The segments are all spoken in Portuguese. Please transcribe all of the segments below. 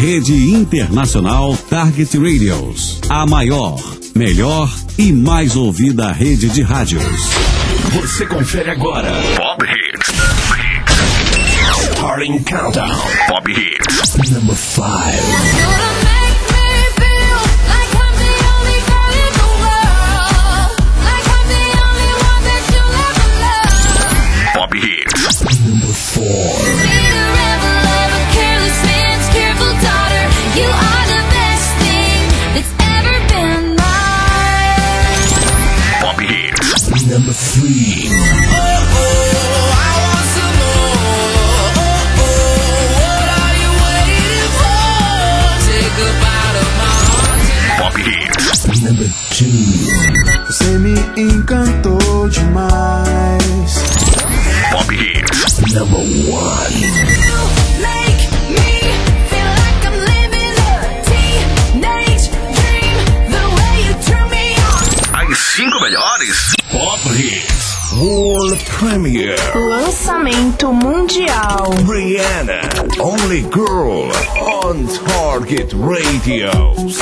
Rede Internacional Target Radios. A maior, melhor e mais ouvida rede de rádios. Você confere agora Pop Hits. Starting Countdown. Pop Hits. Number 5. Pop Hits. Number 4. Pop Hits. Number 3. Pop Hits. Number 2. Você me encantou demais. Pop Hits. Number 1. As 5 melhores Pop Hits World Premiere. Lançamento mundial. Rihanna, Only Girl on Target Radios.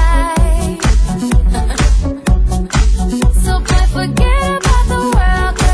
Forget about the world.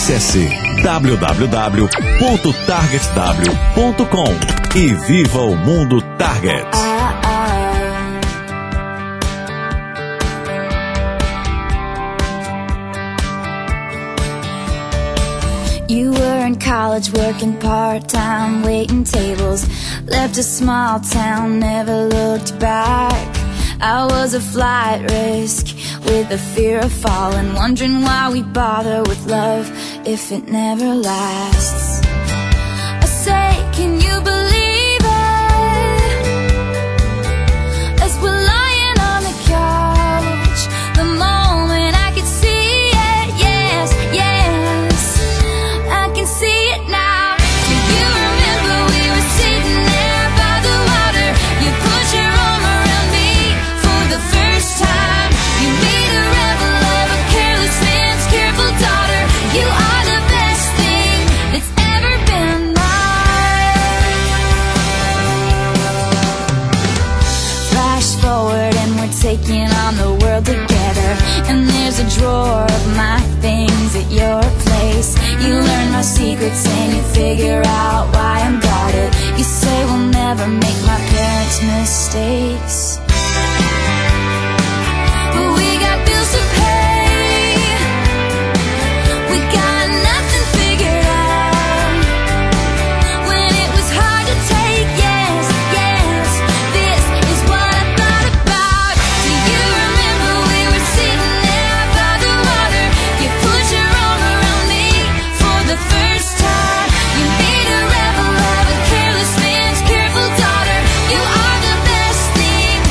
Acesse www.targetw.com e viva o mundo Target. You were in college working part-time, waiting tables, left a small town, never looked back. I was a flight risk with the fear of falling, wondering why we bother with love if it never lasts. I say, can you believe it? As we're lying on the couch, the moment I could see it, yes, yes, I can see it now. Do you remember we were sitting there by the water? You put your arm around me for the first time. You made a rebel of a careless man's careful daughter. You are the best thing that's ever been mine. Flash forward and we're taking on the world together. And there's a drawer of my things at your place. You learn my secrets and you figure out why I'm guarded. You say we'll never make my parents' mistakes, but we got bills to pay. We got nothing figured out. When it was hard to take, yes, yes, this is what I thought about. Do you remember we were sitting there by the water? You put your arm around me for the first time. You made a rebel of a careless man's careful daughter. You are the best thing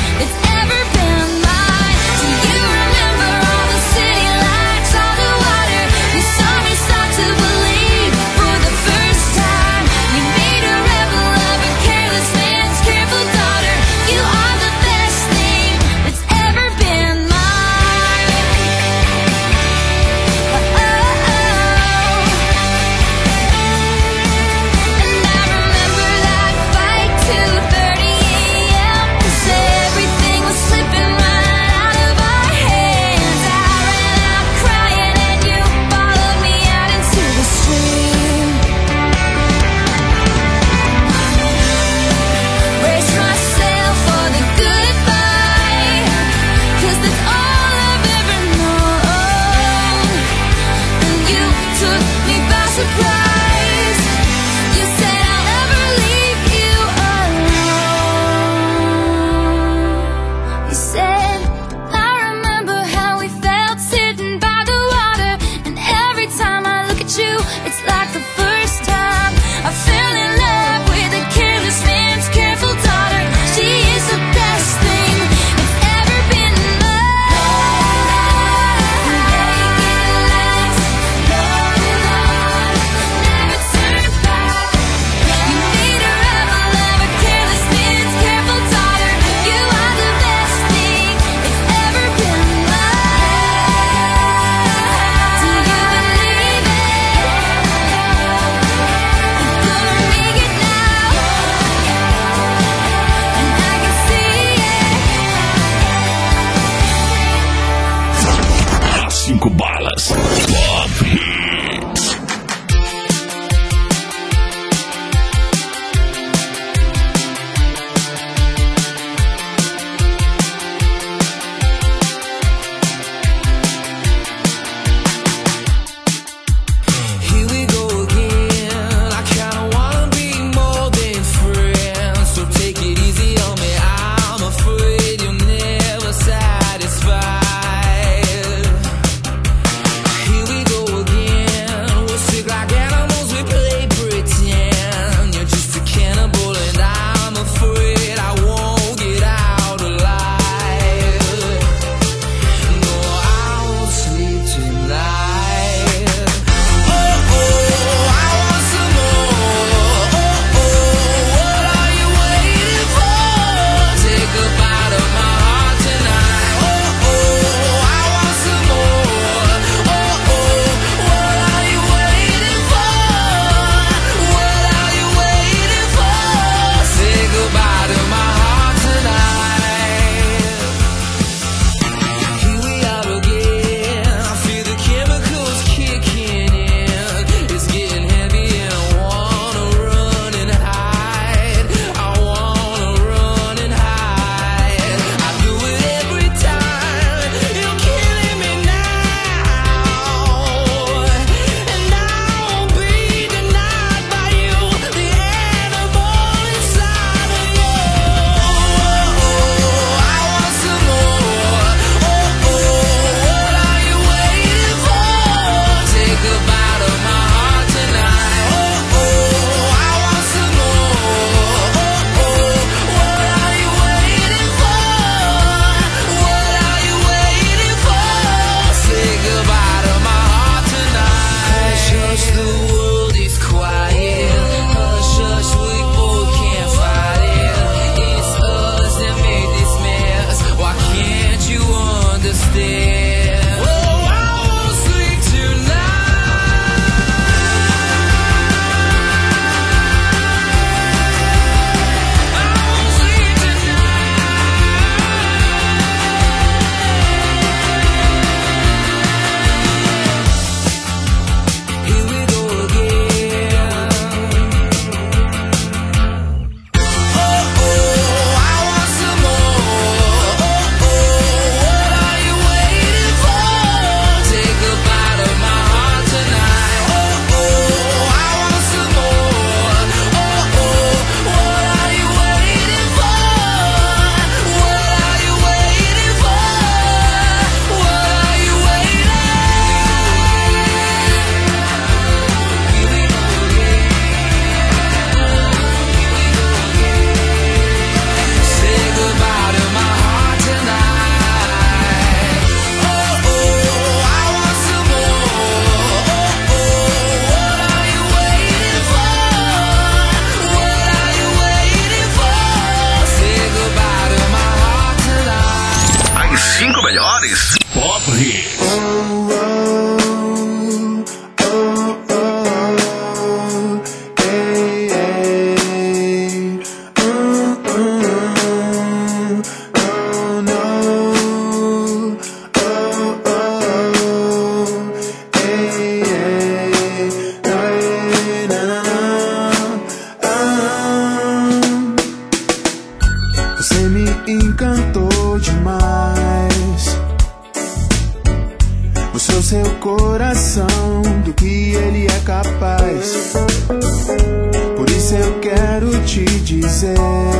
faz. Por isso eu quero te dizer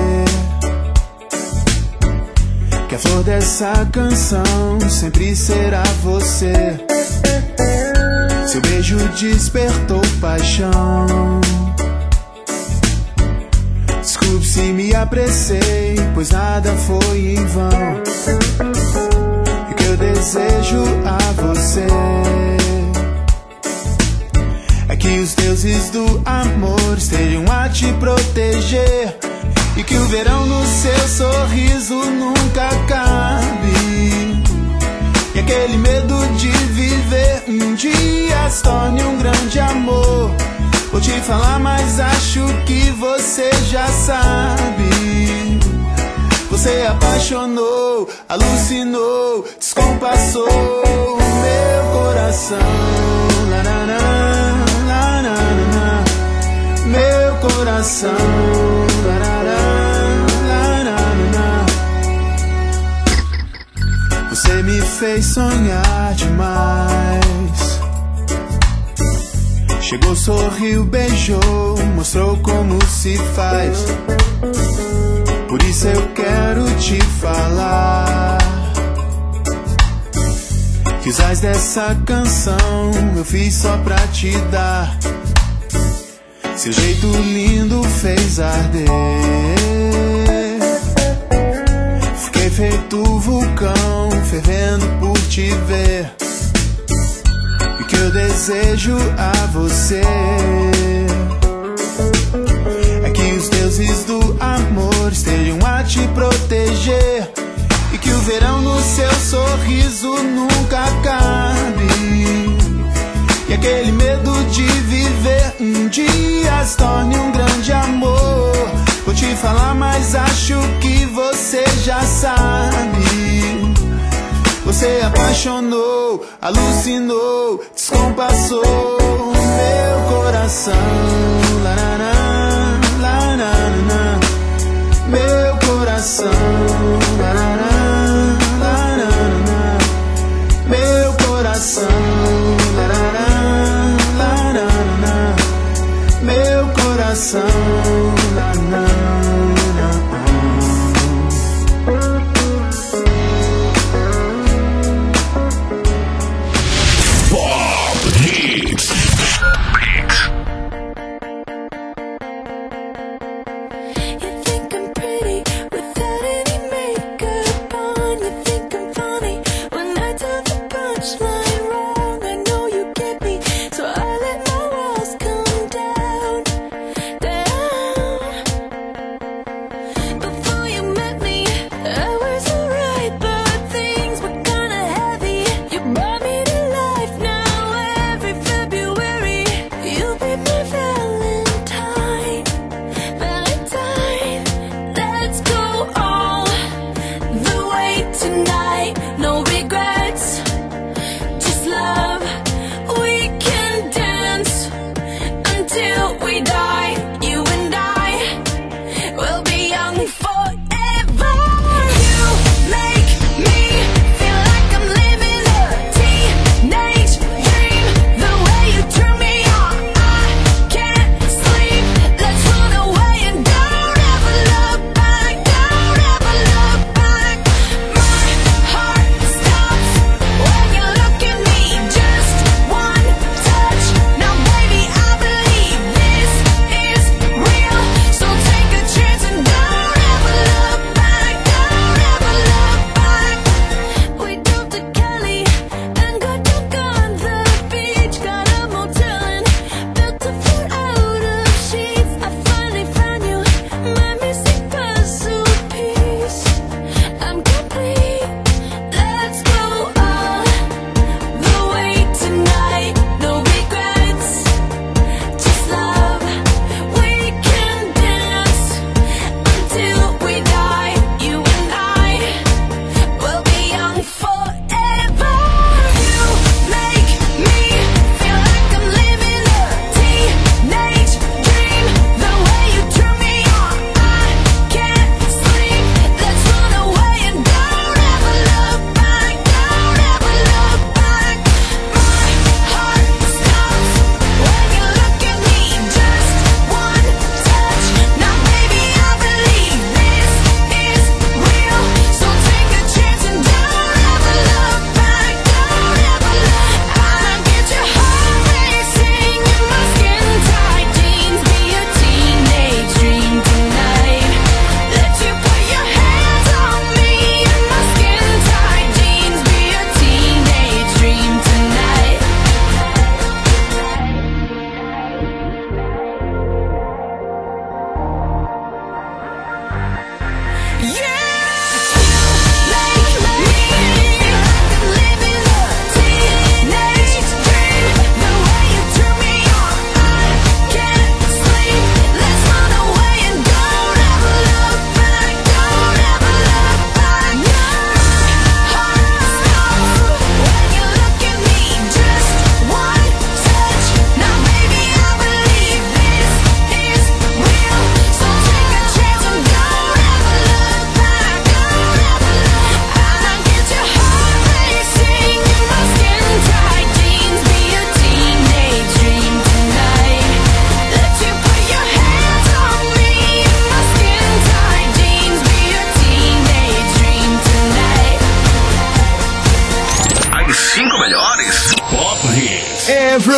que a flor dessa canção sempre será você. Seu beijo despertou paixão. Desculpe se me apressei, pois nada foi em vão. E o que eu desejo a você é que os deuses do amor estejam a te proteger, e que o verão no seu sorriso nunca acabe, e aquele medo de viver um dia se torne um grande amor. Vou te falar, mas acho que você já sabe. Você apaixonou, alucinou, descompassou meu coração. Meu coração. Você me fez sonhar demais. Chegou, sorriu, beijou, mostrou como se faz. Por isso eu quero te falar que os ais dessa canção eu fiz só pra te dar. Seu jeito lindo fez arder. Fiquei feito vulcão, fervendo por te ver. E o que eu desejo a você é que os deuses do amor estejam a te proteger, e que o verão no seu sorriso nunca acabe, e aquele medo de viver um dia se torne um grande amor. Vou te falar, mas acho que você já sabe. Você apaixonou, alucinou, descompassou meu coração. Meu coração. Meu coração. Meu coração. Down.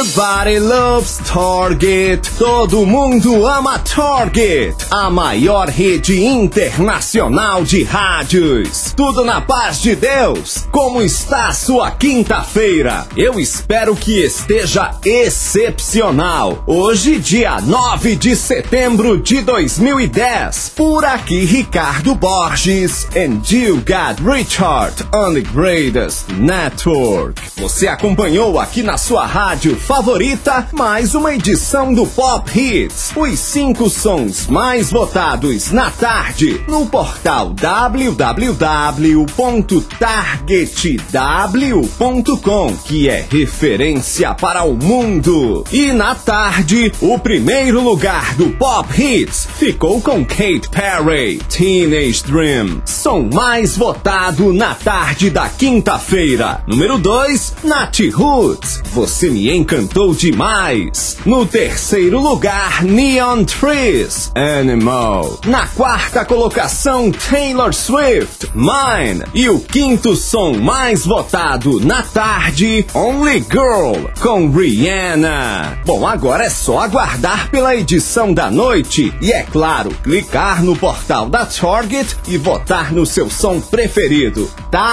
Everybody loves Target. Todo mundo ama Target, a maior rede internacional de rádios. Tudo na paz de Deus. Como está a sua quinta-feira? Eu espero que esteja excepcional. Hoje, dia 9 de setembro de 2010. Por aqui, Ricardo Borges. And you got Richard on the Greatest Network. Você acompanhou aqui na sua rádio favorita mais uma edição do Pop Hits. Os 5 sons mais votados na tarde no portal www.targetw.com, que é referência para o mundo. E na tarde, o primeiro lugar do Pop Hits ficou com Katy Perry, Teenage Dream, som mais votado na tarde da quinta-feira. Número 2, Nat Roots, Você Me Encantou Demais. No terceiro lugar, Neon Trees, Animal. Na quarta colocação, Taylor Swift, Mine. E o quinto som mais votado na tarde, Only Girl, com Rihanna. Bom, agora é só aguardar pela edição da noite e, é claro, clicar no portal da Target e votar no seu som preferido.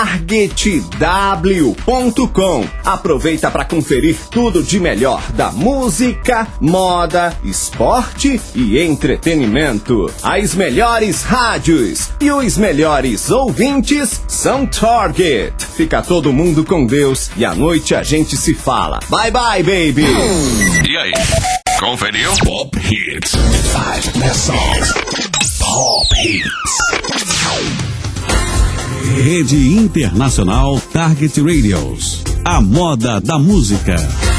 targetw.com. Aproveita para conferir tudo de melhor da música, moda, esporte e entretenimento. As melhores rádios e os melhores ouvintes são Target. Fica todo mundo com Deus e à noite a gente se fala. Bye bye, baby! E aí? Conferiu? Pop Hits. 5 best songs. Pop Hits. Rede Internacional Target Radios. A moda da música.